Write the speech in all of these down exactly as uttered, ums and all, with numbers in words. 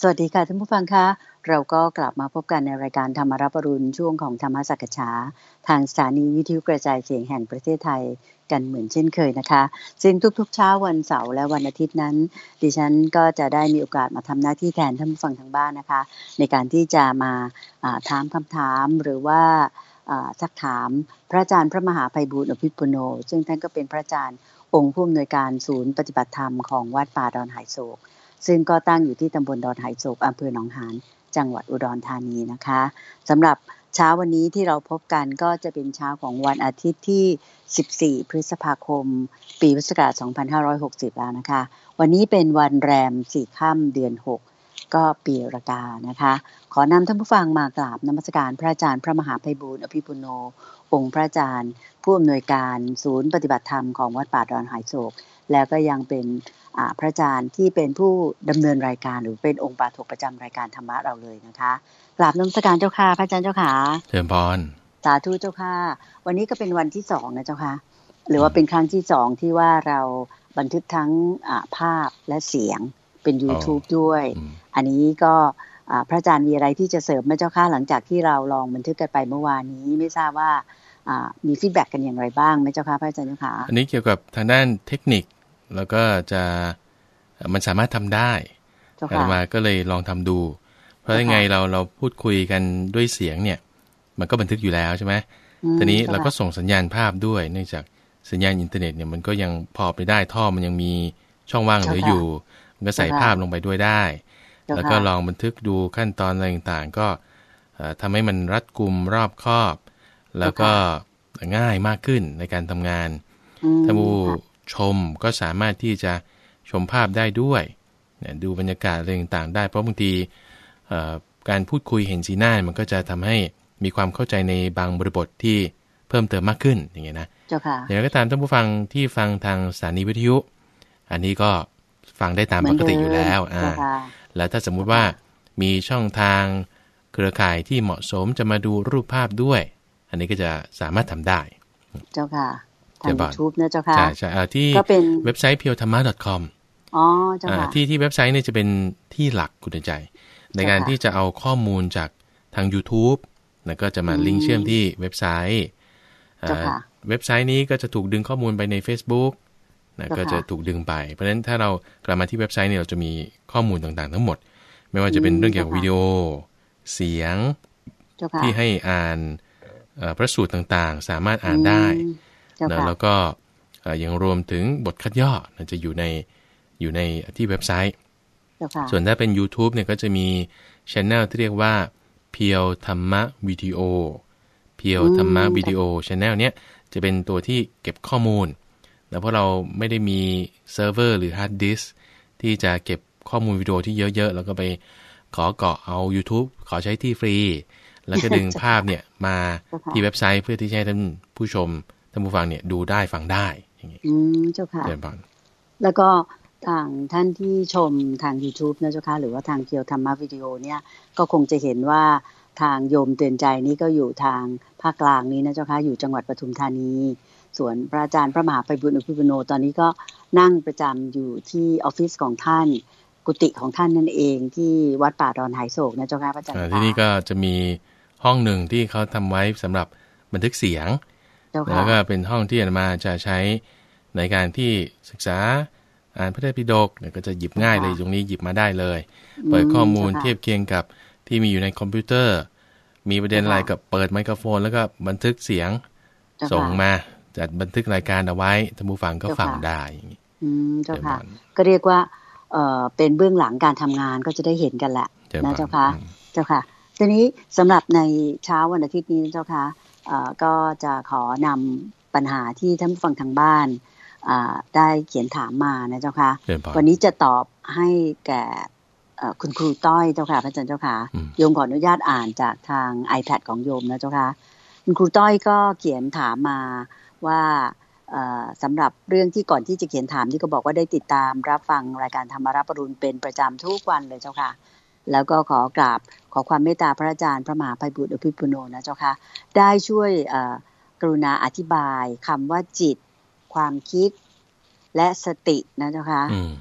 สวัสดีค่ะท่านผู้ฟังคะเราก็กลับมาพบกันในรายการธรรมรับอรุณช่วงของธรรมสักฉาทางสถานีวิทยุกระจายเสียงแห่งประเทศไทยกันเหมือนเช่นเคยนะคะซึ่งทุกๆเช้าวันเสาร์และวันอาทิตย์นั้นดิฉันก็จะได้มีโอกาสมาทำหน้าที่แทนท่านผู้ฟังทางบ้านนะคะในการที่จะมาถามคำถามหรือว่าซักถามพระอาจารย์พระมหาไพบูลย์อภิปุโนซึ่งท่านก็เป็นพระอาจารย์องค์ผู้อำนวยการศูนย์ปฏิบัติธรรมของวัดป่าดอนไหโศกซึ่งก็ตั้งอยู่ที่ตำบลดอนไหโศกอำเภอหนองหานจังหวัดอุดรธานีนะคะสำหรับเช้าวันนี้ที่เราพบกันก็จะเป็นเช้าของวันอาทิตย์ที่สิบสี่พฤษภาคมปีพุทธศักราชสองพันห้าร้อยหกสิบแล้วนะคะวันนี้เป็นวันแรมสี่ค่ำเดือนหกก็ปีรากานะคะขอนำท่านผู้ฟังมากราบนมัสการพระอาจารย์พระมหาไพบูลย์อภิปุโนองค์พระอาจารย์ผู้อำนวยการศูนย์ปฏิบัติธรรมของวัดป่าดอนไหโศกแล้วก็ยังเป็นพระอาจารย์ที่เป็นผู้ดำเนินรายการหรือเป็นองค์ปาฐกประจำรายการธรรมะเราเลยนะคะกราบนมัสการเจ้าค่ะพระอาจารย์เจ้าค่ะเชิญพรสาธุเจ้าค่ะวันนี้ก็เป็นวันที่สองนะเจ้าค่ะหรือว่าเป็นครั้งที่สองที่ว่าเราบันทึกทั้งภาพและเสียงเป็น YouTube ด้วยอันนี้ก็พระอาจารย์มีอะไรที่จะเสริมไหมเจ้าค่ะหลังจากที่เราลองบันทึกกันไปเมื่อวานนี้ไม่ทราบว่ามีฟีดแบ็กกันอย่างไรบ้างไหมเจ้าค่ะพระอาจารย์เจ้าค่ะอันนี้เกี่ยวกับทางด้านเทคนิคแล้วก็จะมันสามารถทำได้อาตมาก็เลยลองทำดูเพราะยังไงเราเราพูดคุยกันด้วยเสียงเนี่ยมันก็บันทึกอยู่แล้วใช่ไหมทีนี้เราก็ส่งสัญญาณภาพด้วยเนื่องจากสัญญาณอินเทอร์เน็ตเนี่ยมันก็ยังพอไปได้ท่อมันยังมีช่องว่างเหลืออยู่มันก็ใส่ภาพลงไปด้วยได้แล้วก็ลองบันทึกดูขั้นตอนอะไรต่างๆก็ทำให้มันรัดกุมรอบคอบแล้วก็ง่ายมากขึ้นในการทำงานท่านผู้ชมก็สามารถที่จะชมภาพได้ด้วยดูบรรยากาศอะไรต่างๆได้เพราะบางทีการพูดคุยเห็นสีหน้ามันก็จะทำให้มีความเข้าใจในบางบริบทที่เพิ่มเติมมากขึ้นอย่างเงี้ยนะอย่างไรก็ตามท่านผู้ฟังที่ฟังทางสถานีวิทยุอันนี้ก็ฟังได้ตามปกติอยู่แล้วอ่าแล้วถ้าสมมุติว่ามีช่องทางเครือข่ายที่เหมาะสมจะมาดูรูปภาพด้วยอันนี้ก็จะสามารถทำได้เจ้าค่ะทาง YouTube นะเจ้าค่ะใช่ใช่ที่เว็บไซต์ เพียวธรรมะ ดอท คอมอ๋อเจ้าค่ะที่ที่เว็บไซต์เนี่ยจะเป็นที่หลักคุณใจในการที่จะเอาข้อมูลจากทาง YouTube แล้วก็จะมาลิงก์เชื่อมที่เว็บไซต์เว็บไซต์นี้ก็จะถูกดึงข้อมูลไปใน Facebook นะก็จะถูกดึงไปเพราะฉะนั้นถ้าเรากลับมาที่เว็บไซต์เนี่ยเราจะมีข้อมูลต่างๆทั้งหมดไม่ว่าจะเป็นเรื่องเกี่ยวกับวิดีโอเสียงที่ให้อ่านพระสูตรต่างๆสามารถอ่านได้แล้วก็ยังรวมถึงบทคัดย่อจะอยู่ในอยู่ในที่เว็บไซต์ส่วนถ้าเป็น YouTube เนี่ยก็จะมี channel ที่เรียกว่าเพียวธรรมะวิดีโอเพียวธรรมะวิดีโอ channel เนี้ยจะเป็นตัวที่เก็บข้อมูลแล้วเพราะเราไม่ได้มีเซิร์ฟเวอร์หรือฮาร์ดดิสก์ที่จะเก็บข้อมูลวิดีโอที่เยอะๆแล้วก็ไปขอเกาะเอา YouTube ขอใช้ที่ฟรีแล้วก็ดึงภาพเนี่ยมาที่เว็บไซต์เพื่อที่จะให้ท่านผู้ชมท่านผู้ฟังเนี่ยดูได้ฟังได้อย่างงี้อืมเจ้าค่ะแล้วก็ทางท่านที่ชมทาง YouTube นะเจ้าค่ะหรือว่าทางเพียวธรรมะวิดีโอเนี่ยก็คงจะเห็นว่าทางโยมเตือนใจนี่ก็อยู่ทางภาคกลางนี้นะเจ้าค่ะอยู่จังหวัดปทุมธานีส่วนพระอาจารย์พระมหาไพบูลย์อภิปุโนตอนนี้ก็นั่งประจำอยู่ที่ออฟฟิศของท่านกุฏิของท่านนั่นเองที่วัดป่าดอนไหโศกนะเจ้าค่ะพระอาจารย์ที่นี่ก็จะมีห้องหนึ่งที่เขาทำไว้สำหรับบันทึกเสียงแล้วก็เป็นห้องที่อาตมาจะใช้ในการที่ศึกษาอ่านพระไตรปิฎกเนี่ยก็จะหยิบง่ายเลยตรงนี้หยิบมาได้เลยเปิดข้อมูลเทียบเคียงกับที่มีอยู่ในคอมพิวเตอร์มีประเด็นอะไรกับเปิดไมโครโฟนแล้วก็บันทึกเสียงส่งมาจัดบันทึกรายการเอาไว้ท่านผู้ฟังก็ฟังได้อย่างนี้อืมเจ้าค่ะก็เรียกว่าเอ่อเป็นเบื้องหลังการทำงานก็จะได้เห็นกันแหละนะเจ้าค่ะเจ้าค่ะทีนี้สำหรับในเช้าวันอาทิตย์นี้เจ้าค่ะเอ่อก็จะขอนำปัญหาที่ท่านผู้ฟังทางบ้านได้เขียนถามมานะเจ้าค่ะวันนี้จะตอบให้แก่คุณครูต้อยเจ้าค่ะพระอาจารย์เจ้าค่ะโยมขออนุญาตอ่านจากทาง iPad ของโยมนะเจ้าค่ะคุณครูต้อยก็เขียนถามมาว่าสำหรับเรื่องที่ก่อนที่จะเขียนถามที่ก็บอกว่าได้ติดตามรับฟังรายการธรรมรับอรุณเป็นประจำทุกวันเลยเจ้าค่ะแล้วก็ขอกราบขอความเมตตาพระอาจารย์พระมหาไพบูลย์อภิปุโนนะเจ้าค่ะได้ช่วยกรุณาอธิบายคำว่าจิตความคิดและสตินะเจ้าค่ะ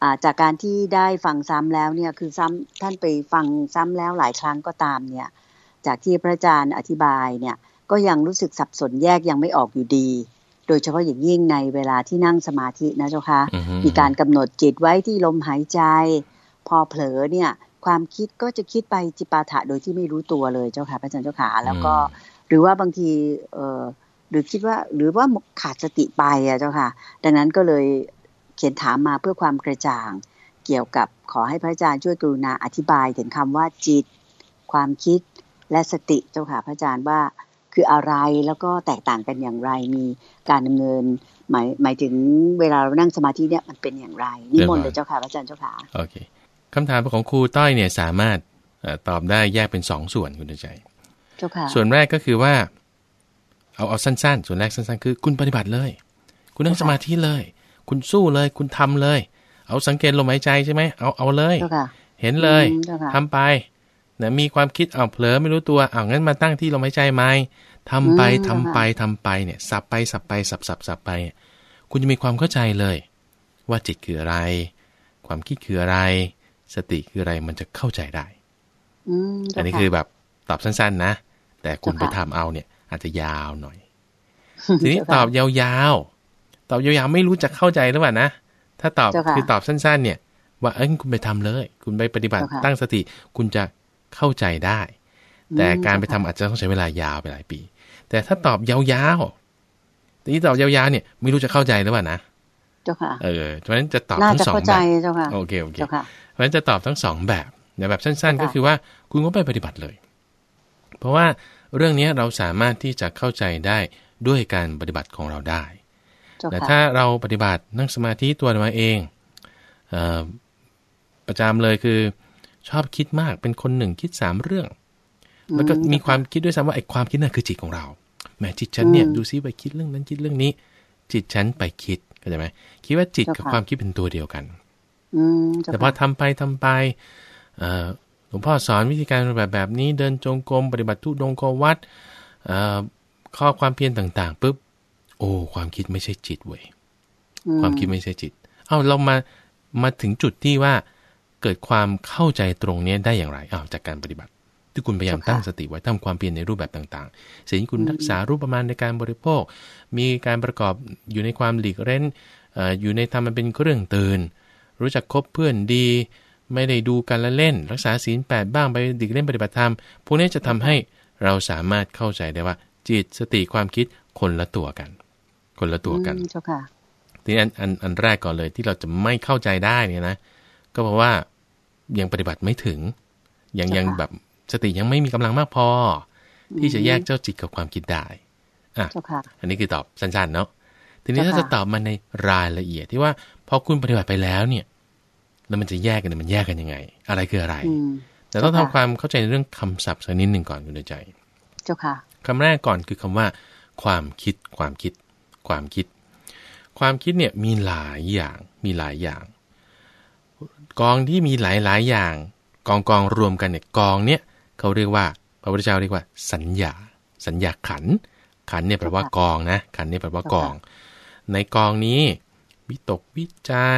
จากการที่ได้ฟังซ้ำแล้วเนี่ยคือซ้ำท่านไปฟังซ้ำแล้วหลายครั้งก็ตามเนี่ยจากที่พระอาจารย์อธิบายเนี่ยก็ยังรู้สึกสับสนแยกยังไม่ออกอยู่ดีโดยเฉพาะอย่างยิ่งในเวลาที่นั่งสมาธินะเจ้าค่ะ uh-huh. มีการกำหนดจิตไว้ที่ลมหายใจพอเผลอเนี่ยความคิดก็จะคิดไปจิปาถะโดยที่ไม่รู้ตัวเลยเจ้าค่ะพระอาจารย์เจ้าค่ะแล้วก็ uh-huh. หรือว่าบางทีเอ่อหรือคิดว่าหรือว่าขาดสติไปอ่ะเจ้าค่ะดังนั้นก็เลยเขียนถามมาเพื่อความกระจ่างเกี่ยวกับขอให้พระอาจารย์ช่วยกรุณาอธิบายถึงคำว่าจิตความคิดและสติเจ้าค่ะพระอาจารย์ว่าคืออะไรแล้วก็แตกต่างกันอย่างไรมีการดำเนินหมายหมายถึงเวลาเรานั่งสมาธิเนี่ยมันเป็นอย่างไรนิมนต์เลยเจ้าค่ะพระอาจารย์เจ้าค่ะโอเคคำถามของครูต้อยเนี่ยสามารถตอบได้แยกเป็นสองส่วนคุณใจเจ้าค่ะส่วนแรกก็คือว่าเอาเอาสั้นๆส่วนแรกสั้นๆคือคุณปฏิบัติเลยคุณนั่งสมาธิเลยคุณสู้เลยคุณทำเลยเอาสังเกตลมหายใจใช่ไหมเอาเอาเลยเห็นเลยทำไปนะมีความคิดเอาเผลอไม่รู้ตัวเอางั้นมาตั้งที่ลมหายใจไหมทำไปทำไปทำไปเนี่ยสับไปสับไปสับสับสับไปคุณจะมีความเข้าใจเลยว่าจิตคืออะไรความคิดคืออะไรสติคืออะไรมันจะเข้าใจได้อันนี้คือแบบตอบสั้นๆนะแต่คุณไปทำเอาเนี่ยอาจจะยาวหน่อยทีนี้ตอบยาวๆตอบยาวๆไม่รู้จะเข้าใจหรือเปล่านะถ้าตอบคือตอบสั้นๆเนี่ยว่าเอ้ยคุณไปทำเลยคุณไปปฏิบัติตั้งสติคุณจะเข้าใจได้แต่การไปทำอาจจะต้องใช้เวลายาวไปหลายปีแต่ถ้าตอบยาวๆทีนี้ตอบยาวๆเนี่ยไม่รู้จะเข้าใจหรือเปล่านะเจ้าค่ะเออเพราะฉะนั้นจะตอบทั้งสองแบบโอเคโอเคเพราะฉะนั้นจะตอบทั้งสองแบบในแบบสั้นๆก็คือว่าคุณก็ไปปฏิบัติเลยเพราะว่าเรื่องนี้เราสามารถที่จะเข้าใจได้ด้วยการปฏิบัติของเราได้แต่ถ้าเราปฏิบัตินั่งสมาธิตัวมาเองเอ่อประจำเลยคือชอบคิดมากเป็นคนหนึ่งคิดสามเรื่องแล้วก็มีความคิดด้วยซ้ำว่าไอ้ความคิดนั่นคือจิตของเราแหมจิตฉันเนี่ยดูซิไปคิดเรื่องนั้นคิดเรื่องนี้จิตฉันไปคิดเข้าใจไหมคิดว่าจิตกับความคิดเป็นตัวเดียวกันแต่พอทำไปทำไปหลวงพ่อสอนวิธีการแบบแบบนี้เดินจงกรมปฏิบัติทุดงควัดข้อความเพียรต่างๆปุ๊บโอ้ความคิดไม่ใช่จิตเว้ยความคิดไม่ใช่จิตเอ้าเรามามาถึงจุดที่ว่าเกิดความเข้าใจตรงนี้ได้อย่างไรอ้าวจากการปฏิบัติที่คุณพยายามตั้งสติไว้ทำความเพียรในรูปแบบต่างๆสิ่งที่คุณรักษารูปประมาณในการบริโภคมีการประกอบอยู่ในความหลีกเล่นอยู่ในธรรมมันเป็นเครื่องตื่นรู้จักคบเพื่อนดีไม่ได้ดูกันละเล่นรักษาศีลแปดบ้างไปดิกเล่นปฏิบัติธรรมพวกนี้จะทำให้เราสามารถเข้าใจได้ว่าจิตสติความคิดคนละตัวกันคนละตัวกันทีนี้อันอันอันแรกก่อนเลยที่เราจะไม่เข้าใจได้เนี่ยนะก็เพราะว่ายังปฏิบัติไม่ถึงยังยังแบบสติยังไม่มีกำลังมากพอที่จะแยกเจ้าจิตกับความคิดได้อ่ะอันนี้คือตอบสั้นๆเนาะทีนี้ถ้าจะตอบมาในรายละเอียดที่ว่าพอคุณปฏิบัติไปแล้วเนี่ยแล้วมันจะแยกกันมันแยกกันยังไงอะไรคืออะไรแต่ต้องทำความเข้าใจในเรื่องคำศัพท์สักนิดหนึ่งก่อนคุณใจเจ้าค่ะคำแรกก่อนคือคำว่าความคิดความคิดความคิดความคิดเนี่ยมีหลายอย่างมีหลายอย่างกองที่มีหลายหลายอย่างกองกองรวมกันเนี่ยกองเนี่ยเขาเรียกว่าพระพุทธเจ้าเรียกว่าสัญญาสัญญาขันขันเนี่ยแปลว่ากองนะขันเนี่ยแปลว่ากองในกองนี้วิตกวิจาร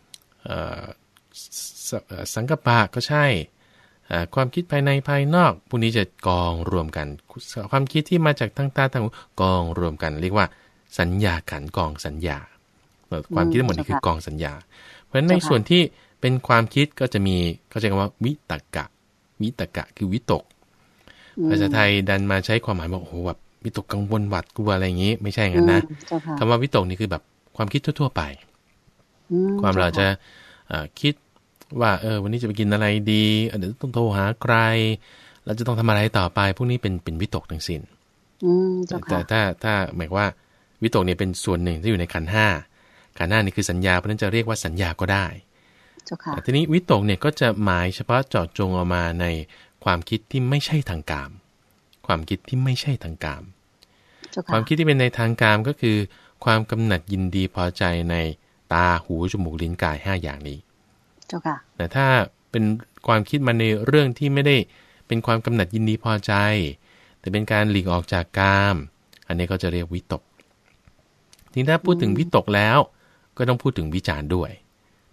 สังกัปปะก็ใช่ความคิดภายในภายนอกพวกนี้จะกองรวมกันความคิดที่มาจากทางตาทางหูกองรวมกันเรียกว่าสัญญาขันกองสัญญาความคิดทั้งหมดนี้คือกองสัญญาเพราะฉะนั้นในส่วนที่เป็นความคิดก็จะมีเขาใช้คำว่าวิตกะวิตกะคือวิตกภาษาไทยดันมาใช้ความหมายว่าโอ้โหแบบวิตกกังวลหวาดกลัวอะไรอย่างนี้ไม่ใช่งั้นนะคำว่าวิตกนี่คือแบบความคิดทั่วๆไปความเราจะคิดว่าเออวันนี้จะไปกินอะไรดีเดี๋ยวต้องโทรหาใครเราจะต้องทำอะไรต่อไปพวกนี้เป็นเป็นวิตกทั้งสิ้นแต่ถ้าถ้าหมายว่าวิตกเนี่ยเป็นส่วนหนึ่งที่อยู่ในขันธ์ห้าขันธ์ห้านี่คือสัญญาเพราะนั้นจะเรียกว่าสัญญาก็ได้ทีนี้วิตกเนี่ยก็จะหมายเฉพาะเจาะจงออกมาในความคิดที่ไม่ใช่ทางกามความคิดที่ไม่ใช่ทางกามความคิดที่เป็นในทางกามก็คือความกำหนัดยินดีพอใจในตาหูจมูกลิ้นกายห้าอย่างนี้แต่ถ้าเป็นความคิดมาในเรื่องที่ไม่ได้เป็นความกำหนัดยินดีพอใจแต่เป็นการหลีกออกจากกามอันนี้ก็จะเรียกวิตกทีนี้ถ้าพูดถึงวิตกแล้วก็ต้องพูดถึงวิจารณ์ด้วย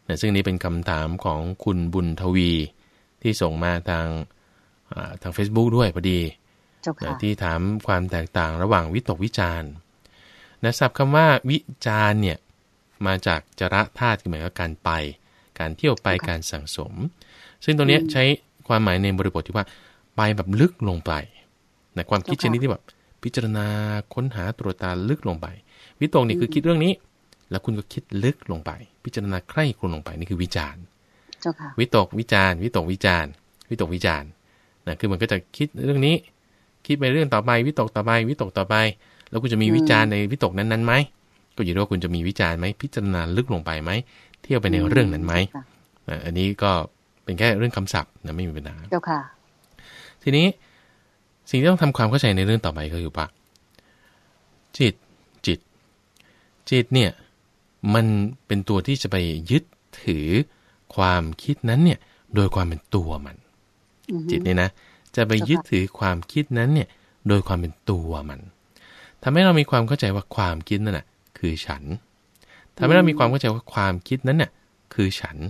นะซึ่งนี้เป็นคำถามของคุณบุญทวีที่ส่งมาทางทาง Facebook ด้วยพอดีนะที่ถามความแตกต่างระหว่างวิตกวิจารณ์นะศัพท์คำว่าวิจารณ์เนี่ยมาจากจระธาตุหมายถึงการไปการเที่ยวไปการสั่งสมซึ่งตรงนี้ใช้ความหมายในบริบทที่ว่าไปแบบลึกลงไปนะความคิดชนิดที่แบบพิจารณาค้นหาตรวจตาลึกลงไปวิตกนี่คือคิดเรื่องนี้แล้วคุณก็คิดลึกลงไปพิจารณาใคร่ครวญลงไปนี่คือวิจารณ์วิตกวิจารณ์วิตกวิจารณ์วิตกวิจารณ์นะคือมันก็จะคิดเรื่องนี้คิดไปเรื่องต่อไปวิตกต่อไปวิตกต่อไปแล้วคุณจะมีวิจารณ์ในวิตกนั้นๆไหมก็อยู่ที่ว่าคุณจะมีวิจารณ์ไหมพิจารณาลึกลงไปไหมเที่ยวไปในเรื่องนั้นไหมอันนี้ก็เป็นแค่เรื่องคำศัพท์นะไม่มีปัญหาเจ้าค่ะทีนี้สิ่งที่ต้องทำความเข้าใจในเรื่องต่อไปก็คือว่าจิตจิตจิตเนี่ยมันเป็นตัวที่จะไปยึดถือความคิดนั้นเนี่ยโดยความเป็นตัวมันจิตเนี่ยนะจะไปยึดถือความคิดนั้นเนี่ยโดยความเป็นตัวมันทำให้เรามีความเข้าใจว่าความคิดนั่นน่ะคือฉันทำให้เรามีความเข้าใจว่าความคิดนั้นน่ะคือฉัน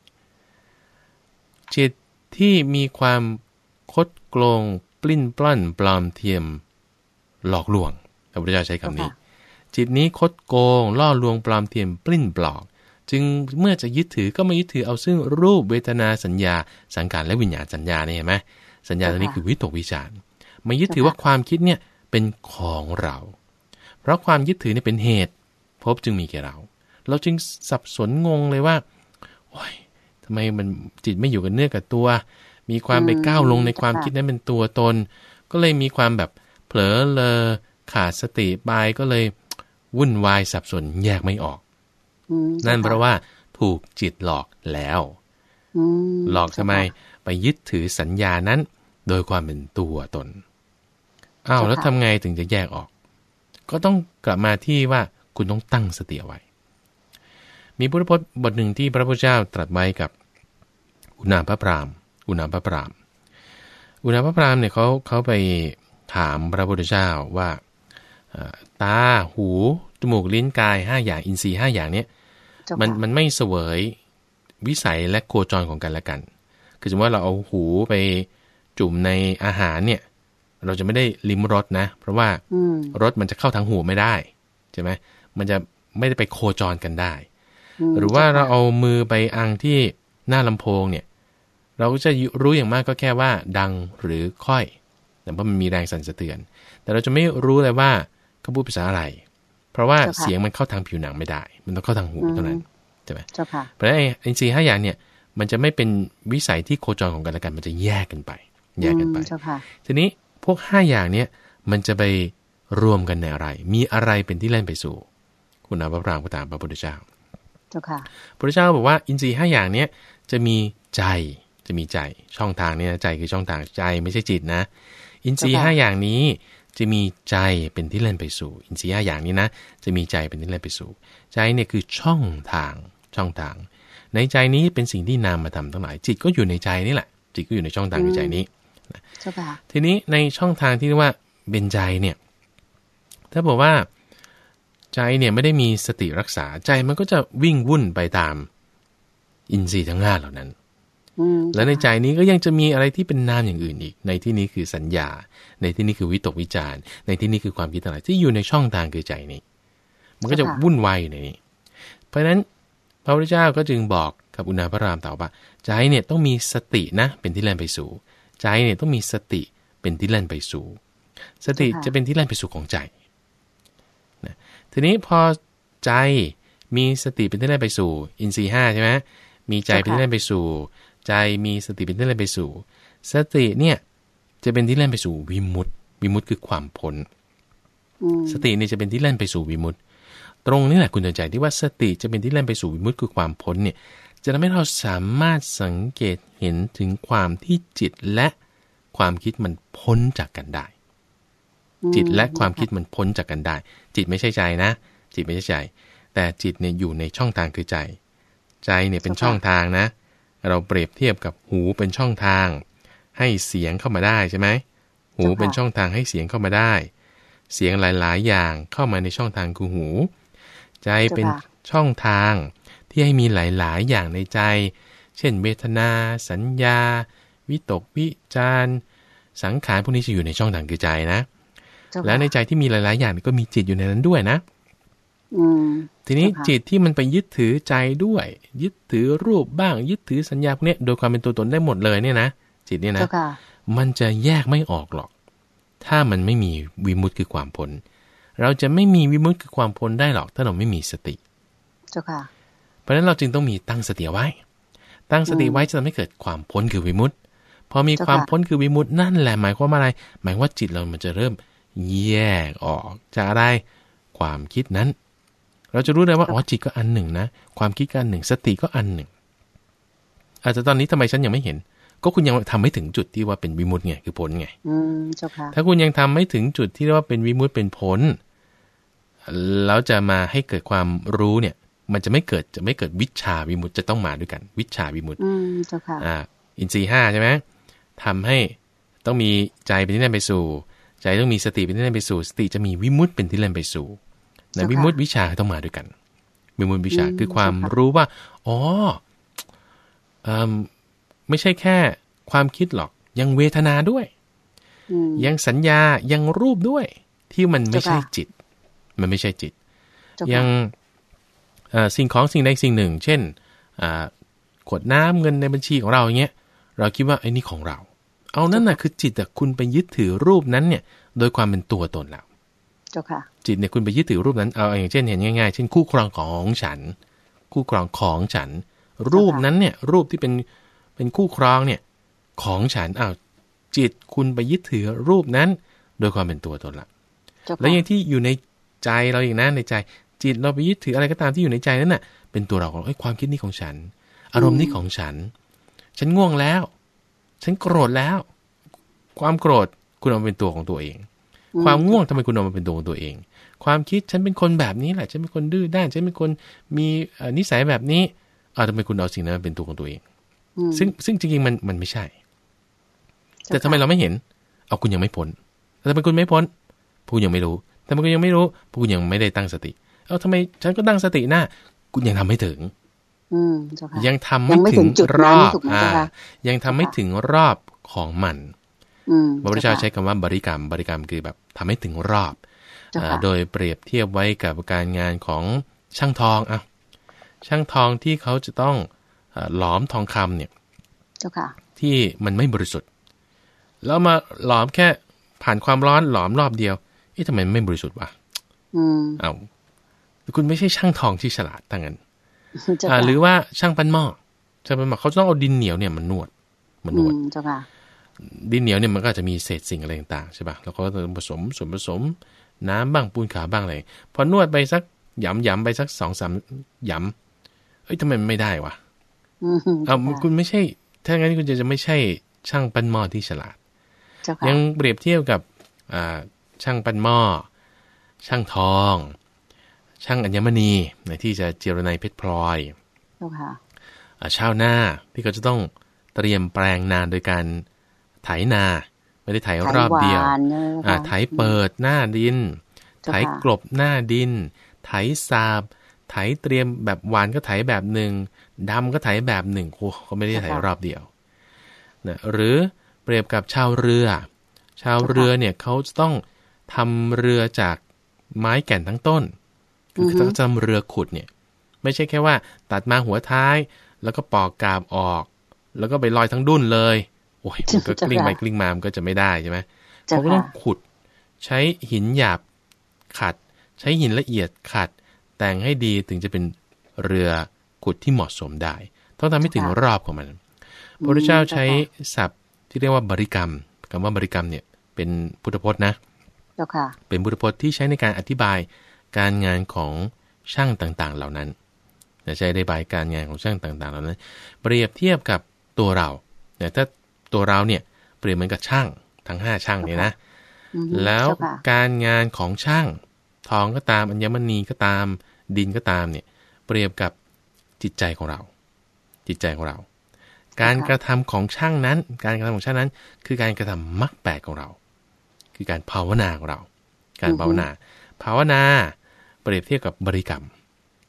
จิตที่มีความคดโกงปลิ้นปล้อนปลอมเทียมหลอกลวงพระพุทธเจ้าใช้คำนี้จิตนี้คดโกงล่อลวงปลอมเทียมปลิ้นปลอกจึงเมื่อจะยึดถือก็มายึดถือเอาซึ่งรูปเวทนาสัญญาสังขารและวิญญาณสัญญาเนี่ยเห็นไหมสัญญาตัวนี้คือวิตกวิจารณ์มายึดถือว่าความคิดเนี่ยเป็นของเราเพราะความยึดถือเนี่ยเป็นเหตุภพจึงมีแก่เราเราจึงสับสนงงเลยว่าโอ๊ยทำไมมันจิตไม่อยู่กับเนื้อกับตัวมีความไปก้าวลงในความคิดนั้นเป็นตัวตนก็เลยมีความแบบเผลอเลอขาดสติไปก็เลยวุ่นวายสับสนแยกไม่ออกนั่นเพราะว่าถูกจิตหลอกแล้วหลอกทำไมไปยึดถือสัญญานั้นโดยความเป็นตัวตนอ้าวแล้วทำไงถึงจะแยกออกก็ต้องกลับมาที่ว่าคุณต้องตั้งสติเอาไว้มีพุทธพจน์บทหนึ่งที่พระพุทธเจ้าตรัสไว้กับอุณาภพรามอุณาภพรามอุณาภพรามเนี่ยเขาเขาไปถามพระพุทธเจ้าว่าตาหูจมูกลิ้นกายห้าอย่างอินทรีย์ห้าอย่างเนี้ยมันมันไม่เสวยวิสัยและโคจรของกันและกันคือสมมติว่าเราเอาหูไปจุ่มในอาหารเนี่ยเราจะไม่ได้ลิ้มรสนะเพราะว่ารสมันจะเข้าทางหูไม่ได้ใช่ไหมมันจะไม่ได้ไปโคจรกันได้หรือว่าเราเอามือไปอังที่หน้าลำโพงเนี่ยเราก็จะรู้อย่างมากก็แค่ว่าดังหรือค่อยแต่เพราะมันมีแรงสั่นสะเทือนแต่เราจะไม่รู้เลยว่าเขาพูดภาษาอะไรเพราะว่าเสียงมันเข้าทางผิวหนังไม่ได้มันต้องเข้าทางหูเท่านั้นใช่ไหมเพราะฉะนั้นไอ้อินทรีย์ห้าอย่างเนี่ยมันจะไม่เป็นวิสัยที่โคจรของกันและกันมันจะแยกกันไปแยกกันไปทีนี้พวกห้าอย่างเนี้ยมันจะไปรวมกันในอะไรมีอะไรเป็นที่เล่นไปสู่คุณอาภพรามก็ตามพระพุทธเจ้าเจ้าค่ะพระพุทธเจ้าบอกว่าอินทรีย์ห้าอย่างเนี้ยจะมีใจจะมีใจช่องทางนี้นะใจคือช่องทางใจไม่ใช่จิตนะอินทรีย์ห้าอย่างนี้จะมีใจเป็นที่เล่นไปสู่อินทรีย์ห้าอย่างนี้นะจะมีใจเป็นที่เล่นไปสู่ใจเนี่ยคือช่องทางช่องทางในใจนี้เป็นสิ่งที่นามธรรมทั้งหลายจิตก็อยู่ในใจนี่แหละจิตก็อยู่ในช่องทางในใจนี้ทีนี้ในช่องทางที่เรียกว่าเป็นใจเนี่ยถ้าบอกว่าใจเนี่ยไม่ได้มีสติรักษาใจมันก็จะวิ่งวุ่นไปตามอินทรีย์ทั้งห้าเหล่านั้นแล้วในใจนี้ก็ยังจะมีอะไรที่เป็นนามอย่างอื่นอีกในที่นี้คือสัญญาในที่นี้คือวิตกวิจารในที่นี้คือความคิดต่างๆที่อยู่ในช่องทางคือใจนี้มันก็จะวุ่นวายอยู่ในนี้เพราะฉะนั้นพระพุทธเจ้าก็จึงบอกกับอุณาภรามต่อว่าใจเนี่ยต้องมีสตินะเป็นที่เล่นไปสู่ใจเนี่ยต้องมีสติเป็นที่เล่นไปสู่สติจะเป็นที่เล่นไปสู่ของใจนะทีนี้พอใจมีสติเป็นที่เล่นไปสู่อินทรีย์ห้าใช่ไหมมีใจเป็นที่เล่นไปสู่ใจมีสติเป็นที่เล่นไปสู่สติเนี่ยจะเป็นที่เล่นไปสู่วิมุตติวิมุตติคือความพ้นสติเนี่ยจะเป็นที่เล่นไปสู่วิมุตติตรงนี้แหละคุณใจที่ว่าสติจะเป็นที่เล่นไปสู่วิมุตติคือความพ้นเนี่ยจะทำให้เราสามารถสังเกตเห็นถึงความที่จิตและความคิดมันพ้นจากกันได้จิตและความคิดมันพ้นจากกันได้จิตไม่ใช่ใจนะจิตไม่ใช่ใจแต่จิตเนี่ยอยู่ในช่องทางคือใจใจเนี่ยเป็นช่องทางนะเราเปรียบเทียบกับหูเป็นช่องทางให้เสียงเข้ามาได้ใช่ไหมหูเป็นช่องทางให้เสียงเข้ามาได้เสียงหลายๆอย่างเข้ามาในช่องทางคือหูใจเป็นช่องทางที่ให้มีหลายๆอย่างในใจเช่นเวทนาสัญญาวิตกวิจารสังขารพวกนี้จะอยู่ในช่องทางคือใจนะแล้วในใจที่มีหลายๆอย่างก็มีจิตอยู่ในนั้นด้วยนะทีนี้จิตที่มันไปยึดถือใจด้วยยึดถือรูปบ้างยึดถือสัญญาพวกนี้โดยความเป็นตัวตนได้หมดเลยเนี่ยนะจิตเนี่ยนะมันจะแยกไม่ออกหรอกถ้ามันไม่มีวิมุตติคือความพ้นเราจะไม่มีวิมุตติคือความพ้นได้หรอกถ้าเราไม่มีสติเจ้าค่ะเพราะฉะนั้นเราจึงต้องมีตั้งสติไว้ตั้งสติไว้จะทำให้เกิดความพ้นคือวิมุตติพอมีความพ้นคือวิมุตตินั่นแหละหมายความว่าอะไรหมายว่าจิตเรามันจะเริ่มแยกออกจากอะไรความคิดนั้นเราจะรู้เลยว่าอ๋อจิตก็อันหนึ่งนะความคิดก็อันหนึ่งสติก็อันหนึ่งอาจจะตอนนี้ทำไมฉันยังไม่เห็นก็คุณยังทำไม่ถึงจุดที่ว่าเป็นวิมุตติไงคือพ้นไงถ้าคุณยังทำไม่ถึงจุดที่เรียกว่าเป็นวิมุตติเป็นพ้นแล้วจะมาให้เกิดความรู้เนี่ยมันจะไม่เกิดจะไม่เกิดวิชชาวิมุตติจะต้องมาด้วยกันวิชชาวิมุตติอ่าอินทรีย์ห้าใช่ไหมทำให้ต้องมีใจเป็นที่เล่นไปสู่ใจต้องมีสติเป็นที่เล่นไปสู่สติจะมีวิมุตติเป็นที่เล่นไปสู่ในวิมุตติวิชาต้องมาด้วยกันวิมุตติวิชาคือความรู้ว่าอ๋อเอ่อไม่ใช่แค่ความคิดหรอกยังเวทนาด้วยยังสัญญายังรูปด้วยที่มันไม่ใช่จิตมันไม่ใช่จิตยังสิ่งของสิ่งใดสิ่งหนึ่งเช่นขวดน้ำเงินในบัญชีของเราอย่างเงี้ยเราคิดว่าไอ้นี่ของเราเอานั่นน่ะคือจิตแต่คุณไปยึดถือรูปนั้นเนี่ยโดยความเป็นตัวตนแล้วจิตเนี่ยคุณไปยึดถือรูปนั้นเอาอย่างเช่นเห็นง่ายๆเช่นคู่ครองของฉันคู่ครองของฉันรูปนั้นเนี่ยรูปที่เป็นเป็นคู่ครองเนี่ยของฉันอ้าวจิตคุณไปยึดถือรูปนั้นโดยความเป็นตัวตนละแล้วอย่างที่อยู่ในใจเราอย่างนั้นในใจจิตเราไปยึดถืออะไรก็ตามที่อยู่ในใจนั้นน่ะเป็นตัวเราไอ้ความคิดนี้ของฉันอารมณ์นี้ของฉันฉันง่วงแล้วฉันโกรธแล้วความโกรธคุณเอามาเป็นตัวของตัวเองความง่วงทำไมคุณเอามาเป็นตัวของตัวเองความคิดฉันเป็นคนแบบนี้แหละฉันเป็นคนดื้อด้านฉันเป็นคนมีนิสัยแบบนี้อ่าทำไมคุณเอาสิ่งนั้นมาเป็นตัวของตัวเองซึ่งซึ่งจริงๆมันมันไม่ใช่แต่ทำไมเราไม่เห็นเอาคุณยังไม่พ้นแต่ทำไมคุณไม่พ้นคุณยังไม่รู้ทำไมคุณยังไม่รู้คุณยังไม่ได้ตั้งสติเอาทำไมฉันก็ตั้งสติหน้าคุณยังทำไม่ถึงยังทำไม่ถึงรอบอ่ายังทำไม่ถึงรอบของมันพระพุทธเจ้าใช้คำว่าบริกรรมบริกรรมคือแบบทำให้ถึงรอบโดยเปรียบเทียบไว้กับการงานของช่างทองอ่ะช่างทองที่เขาจะต้องหลอมทองคำเนี่ยที่มันไม่บริสุทธิ์แล้วมาหลอมแค่ผ่านความร้อนหลอมรอบเดียวเอ๊ะทำไมไม่บริสุทธิ์วะอ้าวคุณไม่ใช่ช่างทองที่ฉลาดทั้งนั้นหรือว่าช่างปั้นหม้อช่างปั้นหม้อเขาต้องเอาดินเหนียวเนี่ยมันนวดมันนวดดินเหนียวเนี่ยมันก็จะมีเศษสิ่งอะไรต่างๆใช่ป่ะแล้วก็ผสมส่วนผสมน้ำบ้างปูนขาวบ้างอะไรพอนวดไปสักหยำหยำไปสักสองสามหยำเอ้ยทำไมมันไม่ได้วะเอาคุณไม่ใช่ถ้างั้นคุณจะจะไม่ใช่ช่างปั้นหม้อที่ฉลาดยังเปรียบเทียบกับช่างปั้นหม้อช่างทองช่างอัญมณีที่จะเจรไนเพชรพลอยชาวนาที่เขาจะต้องเตรียมแปลงนาโดยการไถนาไม่ได้ไถรอบเดียวไถเปิดหน้าดินไถกลบหน้าดินไถสาบไถเตรียมแบบหวานก็ไถแบบหนึ่งดำก็ไถแบบหนึ่งโอ้เขาไม่ได้ไถรอบเดียวนะหรือเปรียบกับชาวเรือชาวเรือเนี่ยเขาจะต้องทำเรือจากไม้แก่นทั้งต้นคือเขาจะทำเรือขุดเนี่ยไม่ใช่แค่ว่าตัดมาหัวท้ายแล้วก็ปอกกาบออกแล้วก็ไปลอยทั้งดุ้นเลยโอ้ยมันก็กลิ้งไปกลิ้งมามันก็จะไม่ได้ใช่ไหมเขาก็ต้องขุดใช้หินหยาบขัดใช้หินละเอียดขัดแต่งให้ดีถึงจะเป็นเรือขุดที่เหมาะสมได้ต้องทำให้ถึงรอบของมันพระพุทธเจ้าใช้ศัพท์ที่เรียกว่าบริกรรมคำว่าบริกรรมเนี่ยเป็นพุทธพจน์นะเป็นพุทธพจน์ที่ใช้ในการอธิบายการงานของช่างต่างๆเหล่านั้นใช้ได้บายการงานของช่างต่างๆเหล่านั้นเปรียบเทียบกับตัวเราแต่ถ้าตัวเราเนี่ยเปรียบเหมือนกับช่างทั้งห้าช่างเนี่ยนะแล้วการงานของช่างทองก็ตามอัญมณีก็ตามดินก็ตามเนี่ยเปรียบกับจิตใจของเราจิตใจของเราการกระทำของช่างนั้นการกระทำของช่างนั้นคือการกระทำมรรคแปดของเราคือการภาวนาของเราการภาวนาภาวนาเปรียบเทียบกับบริกรรม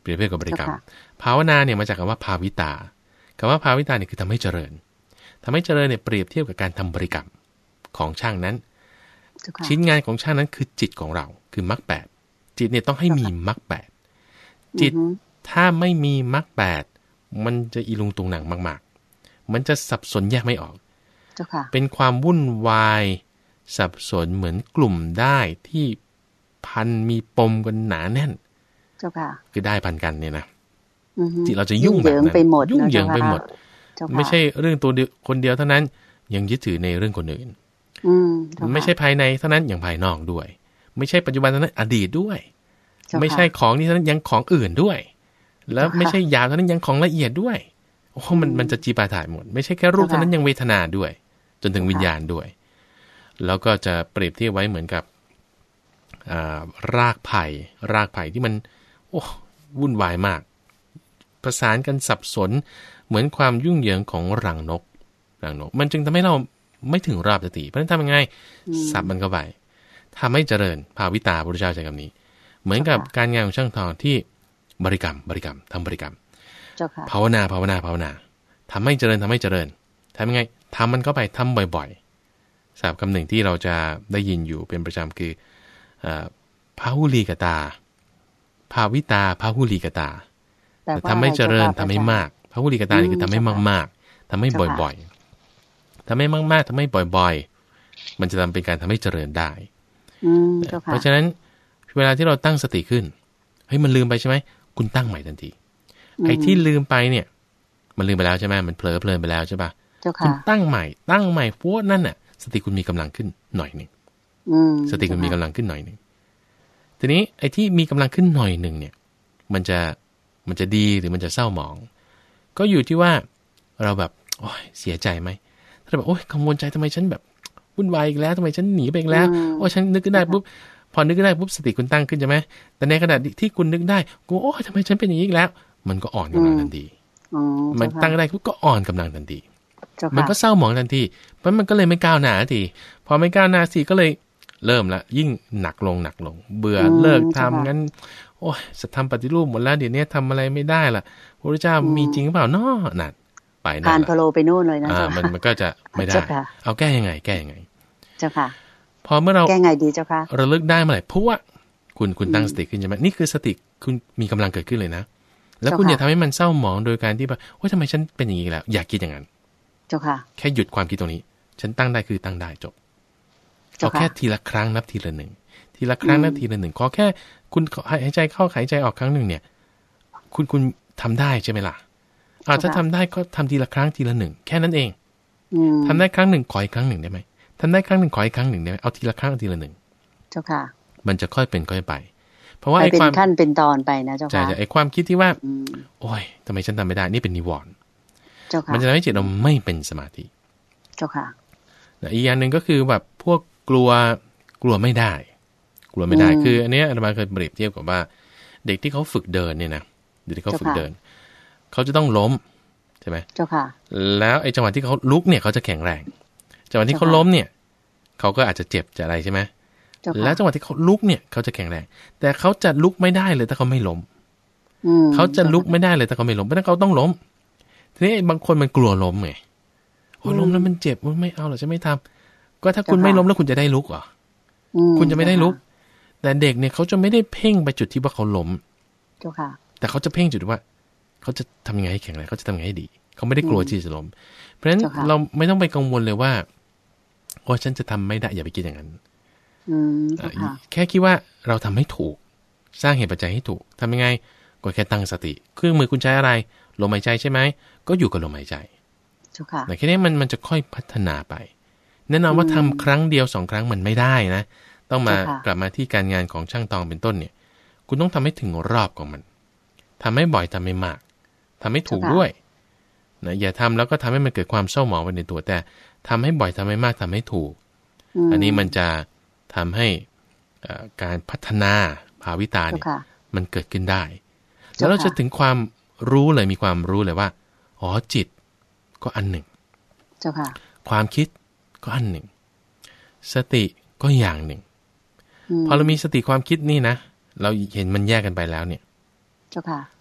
เปรียบเทียบกับบริกรรมภาวนาเนี่ยมาจากคำว่าภาวิตาคำว่าภาวิตาเนี่ยคือทำให้เจริญทำให้เจริญเนี่ยเปรียบเทียบกับการทำบริกรรมของช่างนั้นชิ้นงานของช่างนั้นคือจิตของเราคือมรรคแปดจิตเนี่ยต้องให้มีมรรคแปดจิตถ้าไม่มีมรรคแปดมันจะอีลุงตุงหนังมากๆมันจะสับสนแยกไม่ออกเป็นความวุ่นวายสับสนเหมือนกลุ่มได้ที่พันมีปมกันหนาแน่นคือได้พันกันเนี่ยนะจิตเราจะยุ่งแบบนั้นยุ่งเหยิงไปหมดไม่ใช่เรื่องตัวคนเดียวเท่านั้นยังยึดถือในเรื่องคนอื่นไม่ใช่ภายในเท่านั้นยังภายนอกด้วยไม่ใช่ปัจจุบันเท่านั้นอดีตด้วยไม่ใช่ของนี้เท่านั้นยังของอื่นด้วยแล้วไม่ใช่ยาวเท่านั้นยังของละเอียดด้วยโอ้มันมันจะจีปาถายหมดไม่ใช่แค่รูปเท่านั้นยังเวทนาด้วยจนถึงวิญญาณด้วยแล้วก็จะเปรียบเทียบไว้เหมือนกับรากไผ่รากไผ่ที่มันโอ้วุ่นวายมากประสานกันสับสนเหมือนความยุ่งเหยิงของรังนกรังนกมันจึงทำให้เราไม่ถึงรอบสติเพราะฉะนั้นทำยังไงสับมันเข้าไปทำให้เจริญภาวิตาพระพุทธเจ้าใช้คำนี้เหมือนกับการงานของช่างทองที่บริกรรมบริกรรมทำบริกรรมภาวนาภาวนาภาวนาทำให้เจริญทำให้เจริญทำยังไงทำมันเข้าไปทำบ่อยๆศัพท์คำหนึ่งที่เราจะได้ยินอยู่เป็นประจำคือพาหุลีกตาภาวิตาพาหุลีกตาทำให้เจริญทำให้มากพาหุลีกตานี่คือทำให้มากๆทำให้บ่อยๆทำให้มากๆทำให้บ่อยๆมันจะทำเป็นการทำให้เจริญได้เพราะฉะนั้นเวลาที่เราตั้งสติขึ้นเฮ้ยมันลืมไปใช่ไหมคุณตั้งใหม่ทันทีไอ้ที่ลืมไปเนี่ยมันลืมไปแล้วใช่ไหมมันเผลอเพลินไปแล้วใช่ป่ะคุณตั้งใหม่ตั้งใหม่เพราะนั่นน่ะสติคุณมีกำลังขึ้นหน่อยหนึ่งสติคุณมีกำลังขึ้นหน่อยหนึ่งทีนี้ไอ้ที่มีกำลังขึ้นหน่อยหนึ่งเนี่ยมันจะมันจะดีหรือมันจะเศร้าหมองก็อยู่ที่ว่าเราแบบโอ้ยเสียใจไหมถ้าแบบโอ้ยกังวลใจทำไมฉันแบบวุ่นวายอีกแล้วทำไมฉันหนีไปอีกแล้วโอ้ฉันนึกขึ้นได้ปุ๊บพอนึกขึ้นได้ปุ๊บสติคุณตั้งขึ้นใช่ไหมแต่ในขณะที่คุณนึกได้กูโอ้ยทำไมฉันเป็นอย่างนี้อีกแล้วมันก็อ่อนกำลังทันทีมันตั้งได้ปุ๊บก็อ่อนกำลังทันทีมันก็เศร้าหมองทันทีเพราะมันก็เลยไม่ก้าวหน้าทีพอไม่ก้าวหน้าสิก็เลยเริ่มละยิ่งหนักลงหนักลงเบื่อเลิกทำงั้นโอ้ยจะทำปฏิรูปหมดแล้วเดี๋ยวนี้ทำอะไรไม่ได้ล่ะพระพุทธเจ้ามีจริงหรือเปล่าน้อนั่นไปนั่นการพะโลไปนู่นเลยนะอ่ามันมันก็จะไม่ได้เอาแก้ยังไงแก้ยังไงเจ้าค่ะพอเมื่อเราแก้ไงดีเจ้าค่ะระลึกได้เมื่อไหร่เพราะว่าคุณคุณตั้งสติขึ้นใช่ไหมนี่คือสติคุณมีกำลังเกิดขึ้นเลยนะแล้วคุณอย่าทำให้มันเศร้าหมองโดยการที่แบบว่าทำไมฉันเป็นอย่างนี้แล้วอย่าคิดอย่างนั้นเจ้าค่ะแค่หยุดความคิดตรงนี้ฉันตั้งได้คือตั้งได้จบเอาแค่ทีละครั้งนับทีละหนึ่งทีละครั้งนับทีละหนึ่งขอแค่คุณหายใจเข้าหายใจออกครั้งหนึ่งเนี่ยคุณคุณทำได้ใช่ไหมล่ะอาจจะทำได้ก็ทำทีละครั้งทีละหนึ่งแค่นั้นเองทำได้ครั้งหนึ่งขออีกครั้งหนึ่งได้ไหมทำได้ครั้งหนึ่งขออีกครั้งหนึ่งได้ไหมเอาทีละครั้งทีละหนึ่งเจ้าค่ะมันจะค่อยเป็นค่อยไปเพราะว่าไอ้ความขั้นเป็นตอนไปนะเจ้าค่ะใช่ใช่ไอ้ความคิดที่ว่าโอ้ยทำไมฉันทำไม่ได้นี่เป็นนิวรณ์มันจะทำให้จิตเราไม่เป็นสมาธิเจ้าค่ะอีกอย่างหนึ่งก็คือแบบพวกกลัวกลัวไม่ได้กลัวไม่ได้คืออันนี้อาตมาเคยเปรียบเทียบกับว่าเด็กที่เขาฝึกเดินเนี่ยนะเด็กที่เขาฝึกเดินเขาจะต้องล้มใช่ไหมเจ้าค่ะแล้วไอ้จังหวะที่เขาลุกเนี่ยเขาจะแข็งแรงจังหวะที่เขาล้มเนี่ยเขาก็อาจจะเจ็บจะอะไรใช่ไหมแล้วจังหวะที่เขาลุกเนี่ยเขาจะแข็งแรงแต่เขาจะลุกไม่ได้เลยถ้าเขาไม่ล้มเขาจะลุกไม่ได้เลยถ้าเขาไม่ล้มเพราะฉะนั้นเขาต้องล้มทีนี้บางคนมันกลัวล้มไงโอ้ล้มแล้วมันเจ็บไม่เอาหรอกจะไม่ทำก็ถ้าคุณไม่ล้มแล้วคุณจะได้ลุกเหรอคุณจะไม่ได้ลุกแต่เด็กเนี่ยเขาจะไม่ได้เพ่งไปจุดที่ว่าเขาล้มแต่เขาจะเพ่งจุดว่าเขาจะทำยังไงให้แข็งแรงเขาจะทำยังไงให้ดีเขาไม่ได้กลัวที่จะล้มเพราะฉะนั้นเราไม่ต้องไปกังวลเลยว่าโอ้ฉันจะทำไม่ได้อย่าไปคิดอย่างนั้นแค่คิดว่าเราทำให้ถูกสร้างเหตุปัจจัยให้ถูกทำยังไงก็แค่ตั้งสติเครื่องมือคุณใช้อะไรลมหายใจใช่ไหมก็อยู่กับลมหายใจแต่แค่นี้มันมันจะค่อยพัฒนาไปแน่นอนว่าทำครั้งเดียวสองครั้งมันไม่ได้นะต้องมากลับมาที่การงานของช่างตองเป็นต้นเนี่ยคุณต้องทำให้ถึงรอบของมันทำให้บ่อยทำให้มากทำให้ถูกด้วยนะอย่าทำแล้วก็ทำให้มันเกิดความเศร้าหมองไปในตัวแต่ทำให้บ่อยทำให้มากทำให้ถูกอันนี้มันจะทำให้การพัฒนาภาวิตาเนี่ยมันเกิดขึ้นได้แล้วเราจะถึงความรู้เลยมีความรู้เลยว่าอ๋อจิตก็อันหนึ่งเจ้าค่ะความคิดก็อันหนึ่งสติก็อย่างหนึ่งพอเรามีสติความคิดนี่นะเราเห็นมันแยกกันไปแล้วเนี่ยเจ้าค่ะ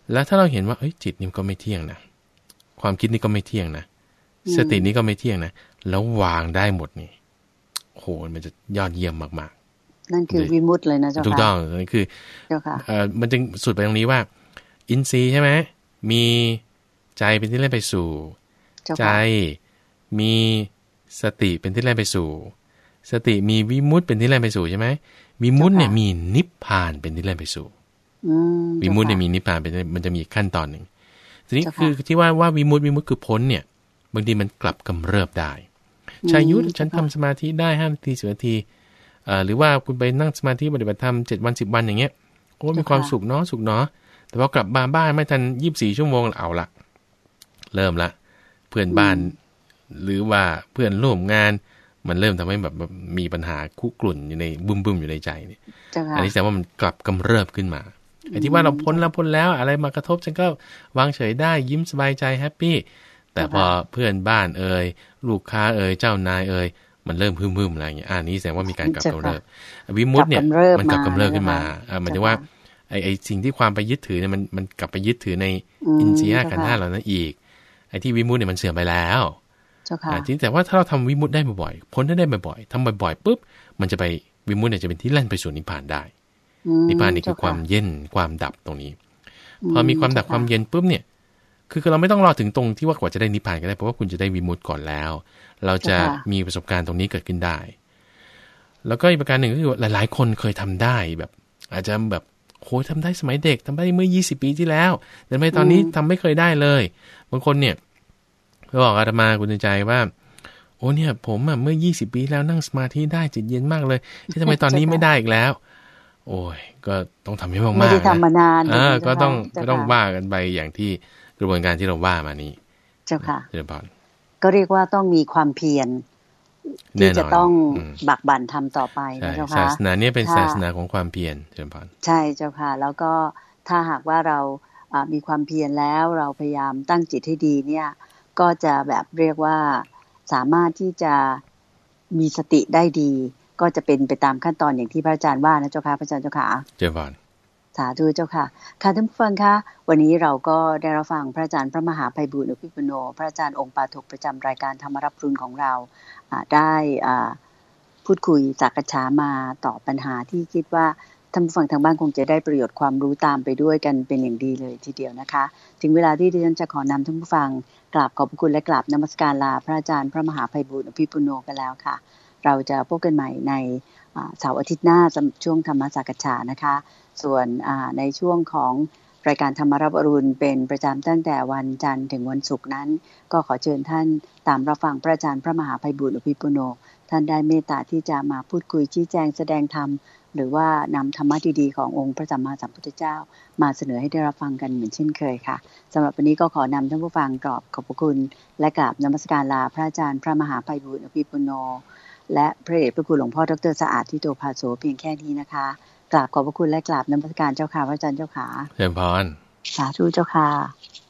แล้วถ้าเราเห็นว่าเอ้ยจิตนี่ก็ไม่เที่ยงนะความคิดนี่ก็ไม่เที่ยงนะสตินี่ก็ไม่เที่ยงนะแล้ววางได้หมดนี่โหมันจะยอดเยี่ยมมากๆนั่นคือวิมุตติเลยนะเจ้าค่ะถูกต้องนั่นคือเจ้าค่ะเอ่อมันจึงสุดไปตรงนี้ว่าอินทรีย์ใช่ไหมมีใจเป็นที่เล่นไปสู่ใจมีสติเป็นที่เล่นไปสู่สติมีวิมุตติเป็นที่เล่นไปสู่ใช่ไหมวิมุตติเนี่ยมีนิพพานเป็นที่เล่นไปสู่วิมุตติเนี่ยมีนิพพานเป็นมันจะมีขั้นตอนหนึ่งทีนี้คือที่ว่าว่าวิมุตติวิมุตติคือพ้นเนี่ยบางทีมันกลับกำเริบได้ชายุทธฉันทำสมาธิได้ห้านาทีสิบนาทีหรือว่าคุณไปนั่งสมาธิปฏิบัติธรรมเจ็ดวันสิบวันอย่างเงี้ยโอ้มีความสุขเนาะสุขเนาะแต่พอกลับมาบ้านไม่ทันยี่สิบสี่ชั่วโมงเอาละเริ่มละเพื่อนบ้านหรือว่าเพื่อนร่วมงานมันเริ่มทำให้แบบมีปัญหาคุกรุ่นอยู่ในบึ้มบึ้มอยู่ในใจเนี่ยอันนี้แสดงว่ามันกลับกำเริบขึ้นมาไอ้ที่ว่าเราพ้นแล้วพ้นแล้วอะไรมากระทบฉันก็วางเฉยได้ยิ้มสบายใจแฮปปี้แต่พอเพื่อนบ้านเอ่ยลูกค้าเอ่ยเจ้านายเอ่ยมันเริ่มพึ่มๆอะไรอย่างเงี้ยอันนี้แสดงว่ามีการกลับกำเริบวิมุตติเนี่ยมันกลับกำเริบขึ้นมาหมายถึงว่าไอ้ไอ้สิ่งที่ความไปยึดถือเนี่ยมันมันกลับไปยึดถือในอินทรีย์ขันธ์ห้าเหล่านั้นอีกไอ้ที่วิมุตติเนี่ยมันเสื่อมไปแล้วจริงแต่ว่าถ้าเราทำวิมุตติได้บ่อยๆพ้นได้บ่อยๆทำบ่อยๆปุ๊บมันจะไปวิมุตติเนี่ยจะเป็นที่แล่นไปสู่นิพพานได้นิพพานนี่คือความเย็นความดับตรงนี้พอมีความดับความเย็นปุ๊บเนี่ยคือเราไม่ต้องรอถึงตรงที่ว่ากว่าจะได้นิพพานก็ได้เพราะว่าคุณจะได้วิมุตติก่อนแล้วเราจะมีประสบการณ์ตรงนี้เกิดขึ้นได้แล้วก็อีกประการหนึ่งก็คือหลายๆคนเคยทำได้แบบอาจจะแบบโหทำได้สมัยเด็กทำได้เมื่อยี่สิบปีที่แล้วแต่ทำไมตอนนี้ทำไม่เคยได้เลยบางคนเนี่ยเขาบอกอาตมาคุณใจว่าโอ้เนี่ยผมอ่ะเมื่อยี่สิบปีแล้วนั่งสมาธิได้จิตเย็นมากเลยที่ทำไมตอนนี้ไม่ได้อีกแล้วโอ้ยก็ต้องทำให้มากๆไม่ได้ทำมานานอ่าก็ต้องก็ต้องว่ากันไปอย่างที่กระบวนการที่เราว่ามานี้เจ้าค่ะเจ้าค่ะก็เรียกว่าต้องมีความเพียรที่จะต้องบักบั่นทำต่อไปนะเจ้าค่ะศาสนาเนี่ยเป็นศาสนาของความเพียรเจ้าค่ะใช่เจ้าค่ะแล้วก็ถ้าหากว่าเรามีความเพียรแล้วเราพยายามตั้งจิตให้ดีเนี่ยก็จะแบบเรียกว่าสามารถที่จะมีสติได้ดีก็จะเป็นไปตามขั้นตอนอย่างที่พระอาจารย์ว่านะเจ้าค่ะพระอาจารย์เจ้าค่ะเจ้าค่ะสาธุเจ้าค่ะค่ะท่านผู้ฟังคะวันนี้เราก็ได้รับฟังพระอาจารย์พระมหาไพบูลย์อภิปุโนพระอาจารย์องค์ปาฐกประจำรายการธรรมรับรุณของเราได้พูดคุยสักษามาตอบปัญหาที่คิดว่าท่านผู้ฟังทางบ้านคงจะได้ประโยชน์ความรู้ตามไปด้วยกันเป็นอย่างดีเลยทีเดียวนะคะถึงเวลาที่ดิฉันจะขอนำท่านผู้ฟังกราบขอบพระคุณและกราบนมัสการลาพระอาจารย์พระมหาไพบูลย์อภิปุโนกันแล้วค่ะเราจะพบกันใหม่ในเสาร์อาทิตย์หน้าช่วงธรรมสักษานะคะส่วนในช่วงของรายการธรรมรับอรุณเป็นประจำตั้งแต่วันจันทร์ถึงวันศุกร์นั้นก็ขอเชิญท่านตามรับฟังพระอาจารย์พระมหาไพบูลย์อภิปุโนท่านได้เมตตาที่จะมาพูดคุยชี้แจงแสดงธรรมหรือว่านำธรรมะดีๆขององค์พระสัมมาสัมพุทธเจ้ามาเสนอให้ได้รับฟังกันเหมือนเช่นเคยค่ะสำหรับวันนี้ก็ขอนำท่านผู้ฟังกราบขอบพระคุณและกราบนมัสการลาพระอาจารย์พระมหาไพบูลย์อภิปุโนและพระเดชพระคุณหลวงพ่อดรสะอาดทิโตภาโสเพียงแค่นี้นะคะกราบขอบพระคุณและกราบนมัสการเจ้าค่ะพระอาจารย์เจ้าค่ะเชิญพรสาธุเจ้าค่ะ